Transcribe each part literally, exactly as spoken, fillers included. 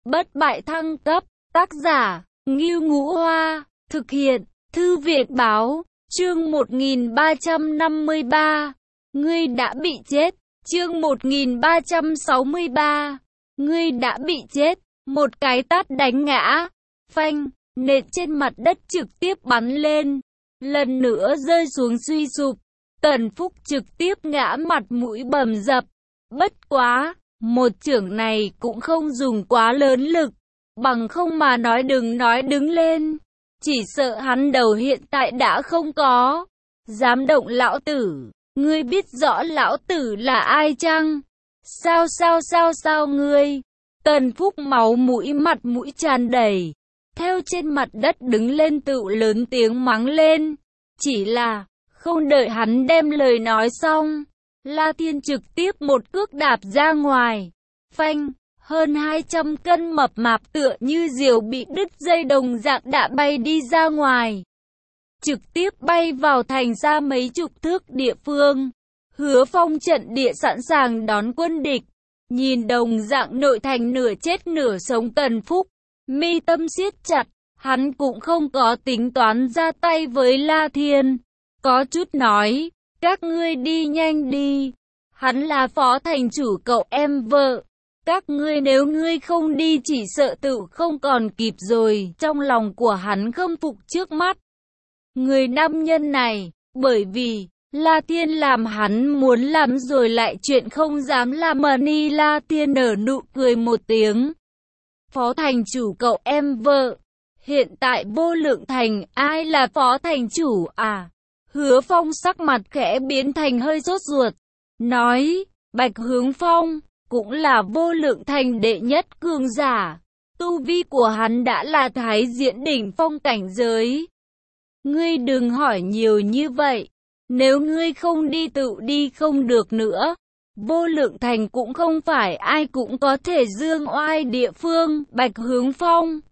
bất bại thăng cấp, tác giả, Ngưu Ngũ Hoa, thực hiện, Thư viện báo, chương một nghìn ba trăm năm mươi ba, ngươi đã bị chết, chương một nghìn ba trăm sáu mươi ba, ngươi đã bị chết, một cái tát đánh ngã, phanh, nện trên mặt đất trực tiếp bắn lên, lần nữa rơi xuống suy sụp, Tần Phúc trực tiếp ngã mặt mũi bầm dập, bất quá, một chưởng này cũng không dùng quá lớn lực, bằng không mà nói đừng nói đứng lên, chỉ sợ hắn đầu hiện tại đã không có, dám động lão tử, ngươi biết rõ lão tử là ai chăng? Sao sao sao sao ngươi? Tần Phúc máu mũi mặt mũi tràn đầy, theo trên mặt đất đứng lên tự lớn tiếng mắng lên, chỉ là, không đợi hắn đem lời nói xong, La Thiên trực tiếp một cước đạp ra ngoài, phanh, hơn hai trăm cân mập mạp tựa như diều bị đứt dây đồng dạng đã bay đi ra ngoài, trực tiếp bay vào thành ra mấy chục thước địa phương. Hứa Phong trận địa sẵn sàng đón quân địch, nhìn đồng dạng nội thành nửa chết nửa sống Tần Phúc, mi tâm siết chặt, hắn cũng không có tính toán ra tay với La Thiên, có chút nói, các ngươi đi nhanh đi, hắn là phó thành chủ cậu em vợ, các ngươi nếu ngươi không đi chỉ sợ tự không còn kịp rồi. Trong lòng của hắn khâm phục trước mắt người nam nhân này, bởi vì La Thiên làm hắn muốn làm rồi lại chuyện không dám làm. Mani La Thiên nở nụ cười một tiếng, phó thành chủ cậu em vợ, hiện tại Vô Lượng Thành ai là phó thành chủ à? Hứa Phong sắc mặt khẽ biến thành hơi sốt ruột, nói, Bạch Hướng Phong, cũng là Vô Lượng Thành đệ nhất cường giả, tu vi của hắn đã là thái diễn đỉnh phong cảnh giới. Ngươi đừng hỏi nhiều như vậy, nếu ngươi không đi tự đi không được nữa. Vô Lượng Thành cũng không phải ai cũng có thể dương oai địa phương. Bạch Hướng Phong,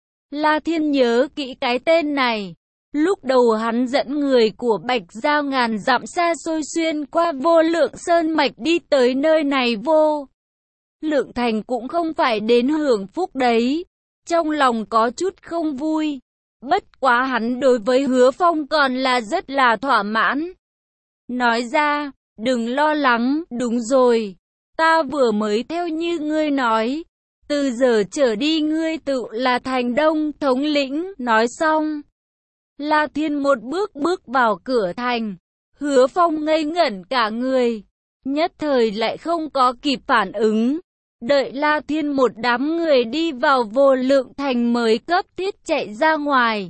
La Thiên nhớ kỹ cái tên này. Lúc đầu hắn dẫn người của Bạch Giao ngàn dặm xa xôi xuyên qua Vô Lượng Sơn mạch đi tới nơi này. Vô Lượng Thành cũng không phải đến hưởng phúc đấy, trong lòng có chút không vui. Bất quá hắn đối với Hứa Phong còn là rất là thỏa mãn. Nói ra, đừng lo lắng, đúng rồi, ta vừa mới theo như ngươi nói, từ giờ trở đi ngươi tự là thành Đông thống lĩnh. Nói xong, La Thiên một bước bước vào cửa thành, Hứa Phong ngây ngẩn cả người, nhất thời lại không có kịp phản ứng, đợi La Thiên một đám người đi vào Vô Lượng Thành mới cấp thiết chạy ra ngoài,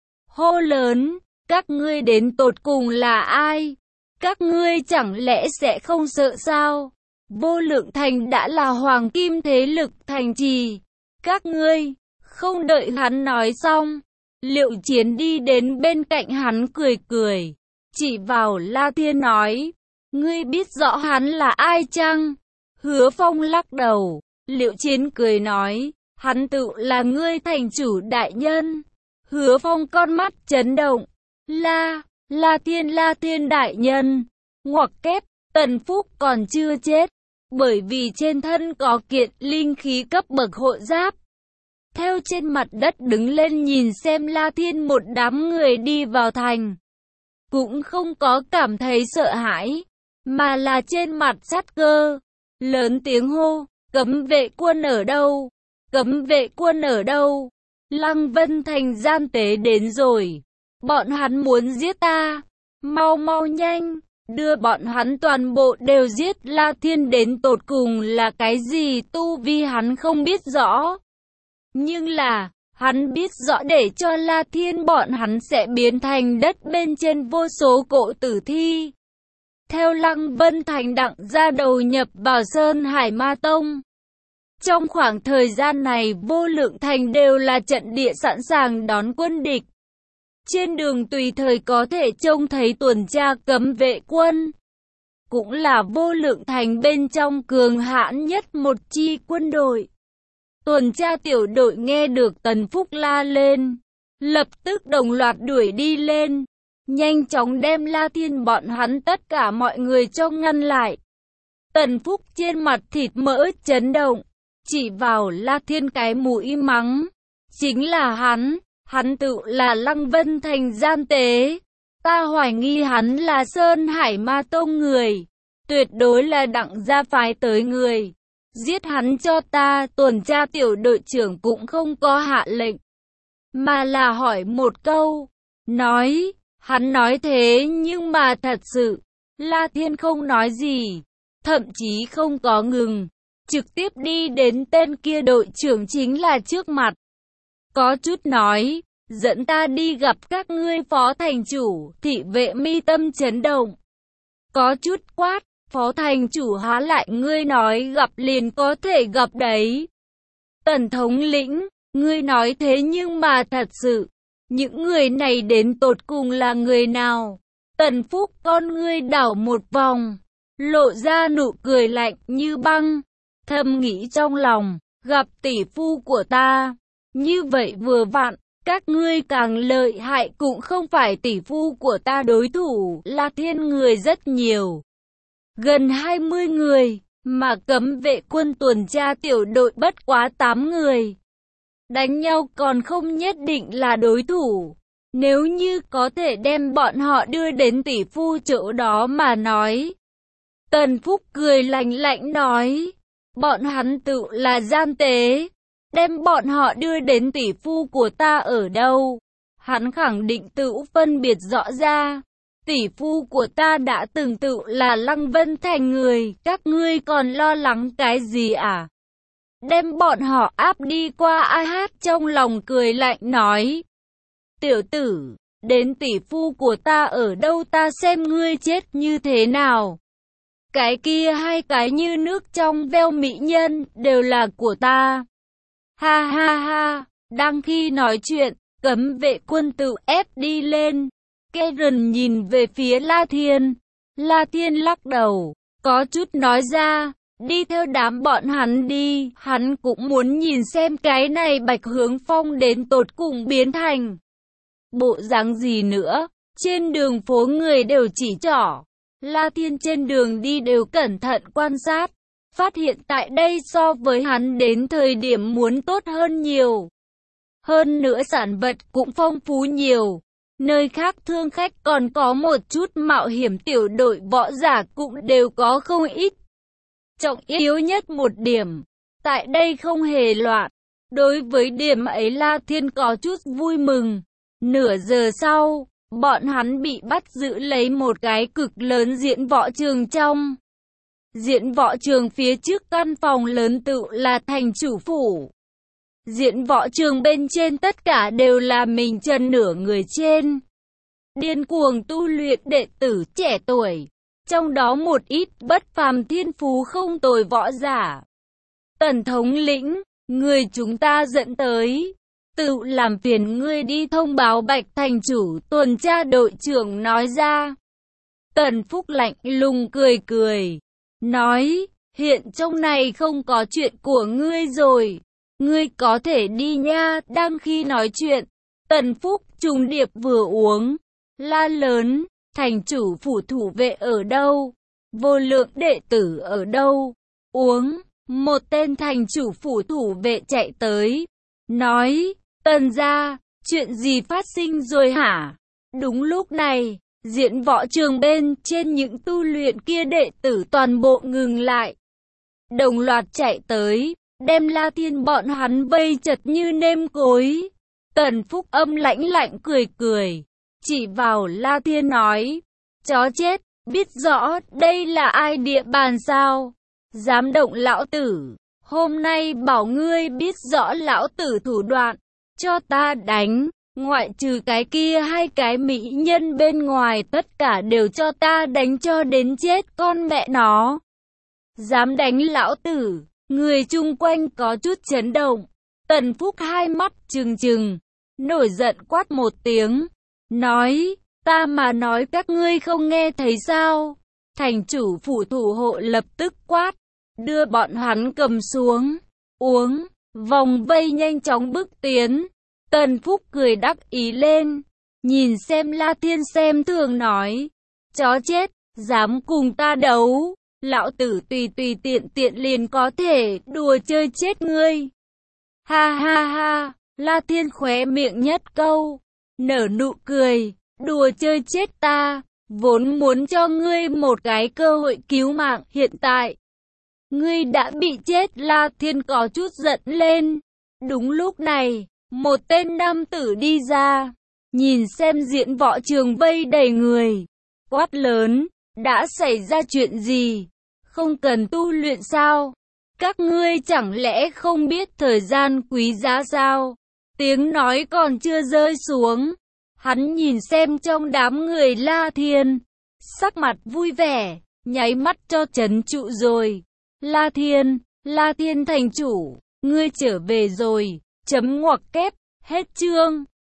hô lớn, các ngươi đến tột cùng là ai? Các ngươi chẳng lẽ sẽ không sợ sao? Vô Lượng Thành đã là hoàng kim thế lực thành trì, các ngươi, không đợi hắn nói xong, Liệu Chiến đi đến bên cạnh hắn cười cười, chỉ vào La Thiên nói, ngươi biết rõ hắn là ai chăng? Hứa Phong lắc đầu, Liệu Chiến cười nói, hắn tự là ngươi thành chủ đại nhân. Hứa Phong con mắt chấn động, La, La Thiên La Thiên đại nhân, ngoặc kép, Tần Phúc còn chưa chết, bởi vì trên thân có kiện linh khí cấp bậc hộ giáp. Theo trên mặt đất đứng lên nhìn xem La Thiên một đám người đi vào thành, cũng không có cảm thấy sợ hãi, mà là trên mặt sát cơ, lớn tiếng hô, cấm vệ quân ở đâu? Cấm vệ quân ở đâu? Lăng Vân Thành gian tế đến rồi, bọn hắn muốn giết ta, mau mau nhanh, đưa bọn hắn toàn bộ đều giết. La Thiên đến tột cùng là cái gì tu vi hắn không biết rõ, nhưng là, hắn biết rõ để cho La Thiên bọn hắn sẽ biến thành đất bên trên vô số cỗ tử thi. Theo Lăng Vân Thành đặng ra đầu nhập vào Sơn Hải Ma Tông. Trong khoảng thời gian này Vô Lượng Thành đều là trận địa sẵn sàng đón quân địch. Trên đường tùy thời có thể trông thấy tuần tra cấm vệ quân. Cũng là Vô Lượng Thành bên trong cường hãn nhất một chi quân đội. Tuần tra tiểu đội nghe được Tần Phúc la lên, lập tức đồng loạt đuổi đi lên, nhanh chóng đem La Thiên bọn hắn tất cả mọi người cho ngăn lại. Tần Phúc trên mặt thịt mỡ chấn động, chỉ vào La Thiên cái mũi mắng. Chính là hắn, hắn tự là Lăng Vân Thành gian tế. Ta hoài nghi hắn là Sơn Hải Ma Tông người, tuyệt đối là Đặng gia phái tới người. Giết hắn cho ta. Tuần tra tiểu đội trưởng cũng không có hạ lệnh, mà là hỏi một câu. Nói, hắn nói thế nhưng mà thật sự, La Thiên không nói gì, thậm chí không có ngừng, trực tiếp đi đến tên kia đội trưởng chính là trước mặt. Có chút nói, dẫn ta đi gặp các ngươi phó thành chủ. Thị vệ mi tâm chấn động, có chút quát, phó thành chủ há lại ngươi nói gặp liền có thể gặp đấy. Tần thống lĩnh, ngươi nói thế nhưng mà thật sự, những người này đến tột cùng là người nào? Tần Phúc con ngươi đảo một vòng, lộ ra nụ cười lạnh như băng, thầm nghĩ trong lòng, gặp tỷ phu của ta, như vậy vừa vặn, các ngươi càng lợi hại cũng không phải tỷ phu của ta đối thủ. La Thiên người rất nhiều, gần hai mươi người, mà cấm vệ quân tuần tra tiểu đội bất quá tám người. Đánh nhau còn không nhất định là đối thủ. Nếu như có thể đem bọn họ đưa đến tỷ phu chỗ đó mà nói. Tần Phúc cười lạnh lạnh nói, bọn hắn tự là gian tế, đem bọn họ đưa đến tỷ phu của ta ở đâu. Hắn khẳng định tự phân biệt rõ ra, tỷ phu của ta đã từng tự là Lăng Vân Thành người, các ngươi còn lo lắng cái gì à? Đem bọn họ áp đi qua. A Hát trong lòng cười lạnh nói, tiểu tử, đến tỷ phu của ta ở đâu ta xem ngươi chết như thế nào. Cái kia hai cái như nước trong veo mỹ nhân đều là của ta. Ha ha ha, đang khi nói chuyện, cấm vệ quân tự ép đi lên. Karen nhìn về phía La Thiên. La Thiên lắc đầu, có chút nói ra, đi theo đám bọn hắn đi, hắn cũng muốn nhìn xem cái này Bạch Hướng Phong đến tột cùng biến thành bộ dáng gì nữa. Trên đường phố người đều chỉ trỏ, La Thiên trên đường đi đều cẩn thận quan sát, phát hiện tại đây so với hắn đến thời điểm muốn tốt hơn nhiều. Hơn nữa sản vật cũng phong phú nhiều. Nơi khác thương khách còn có một chút mạo hiểm tiểu đội võ giả cũng đều có không ít. Trọng yếu nhất một điểm, tại đây không hề loạn. Đối với điểm ấy La Thiên có chút vui mừng. Nửa giờ sau, bọn hắn bị bắt giữ lấy một cái cực lớn diễn võ trường trong. Diễn võ trường phía trước căn phòng lớn tự là thành chủ phủ. Diễn võ trường bên trên tất cả đều là mình chân nửa người trên. Điên cuồng tu luyện đệ tử trẻ tuổi. Trong đó một ít bất phàm thiên phú không tồi võ giả. Tần thống lĩnh, người chúng ta dẫn tới. Tự làm phiền ngươi đi thông báo Bạch thành chủ. Tuần tra đội trưởng nói ra. Tần Phúc lạnh lùng cười cười. Nói, hiện trong này không có chuyện của ngươi rồi. Ngươi có thể đi nha. Đang khi nói chuyện, Tần Phúc trùng điệp vừa uống, la lớn, thành chủ phủ thủ vệ ở đâu? Vô lượng đệ tử ở đâu? Uống, một tên thành chủ phủ thủ vệ chạy tới, nói, Tần gia, chuyện gì phát sinh rồi hả? Đúng lúc này, diễn võ trường bên trên những tu luyện kia đệ tử toàn bộ ngừng lại. Đồng loạt chạy tới, đem La Thiên bọn hắn vây chật như nêm cối. Tần Phúc âm lãnh lạnh cười cười, chỉ vào La Thiên nói, chó chết, biết rõ đây là ai địa bàn sao? Dám động lão tử, hôm nay bảo ngươi biết rõ lão tử thủ đoạn, cho ta đánh, ngoại trừ cái kia hai cái mỹ nhân bên ngoài tất cả đều cho ta đánh cho đến chết con mẹ nó. Dám đánh lão tử, người chung quanh có chút chấn động. Tần Phúc hai mắt trừng trừng, nổi giận quát một tiếng, nói, ta mà nói các ngươi không nghe thấy sao? Thành chủ phủ thủ hộ lập tức quát, đưa bọn hắn cầm xuống, uống, vòng vây nhanh chóng bước tiến. Tần Phúc cười đắc ý lên, nhìn xem La Thiên xem thường nói, chó chết, dám cùng ta đấu, Lão tử tùy tùy tiện tiện liền có thể đùa chơi chết ngươi. Ha ha ha, La Thiên khóe miệng nhất câu, nở nụ cười, đùa chơi chết ta, vốn muốn cho ngươi một cái cơ hội cứu mạng, hiện tại ngươi đã bị chết. La Thiên có chút giận lên. Đúng lúc này, một tên nam tử đi ra, nhìn xem diễn võ trường vây đầy người, quát lớn, đã xảy ra chuyện gì? Không cần tu luyện sao? Các ngươi chẳng lẽ không biết thời gian quý giá sao? Tiếng nói còn chưa rơi xuống, hắn nhìn xem trong đám người La Thiên, sắc mặt vui vẻ, nháy mắt cho trấn trụ rồi. La Thiên, La Thiên thành chủ, ngươi trở về rồi, chấm ngoặc kép, hết chương.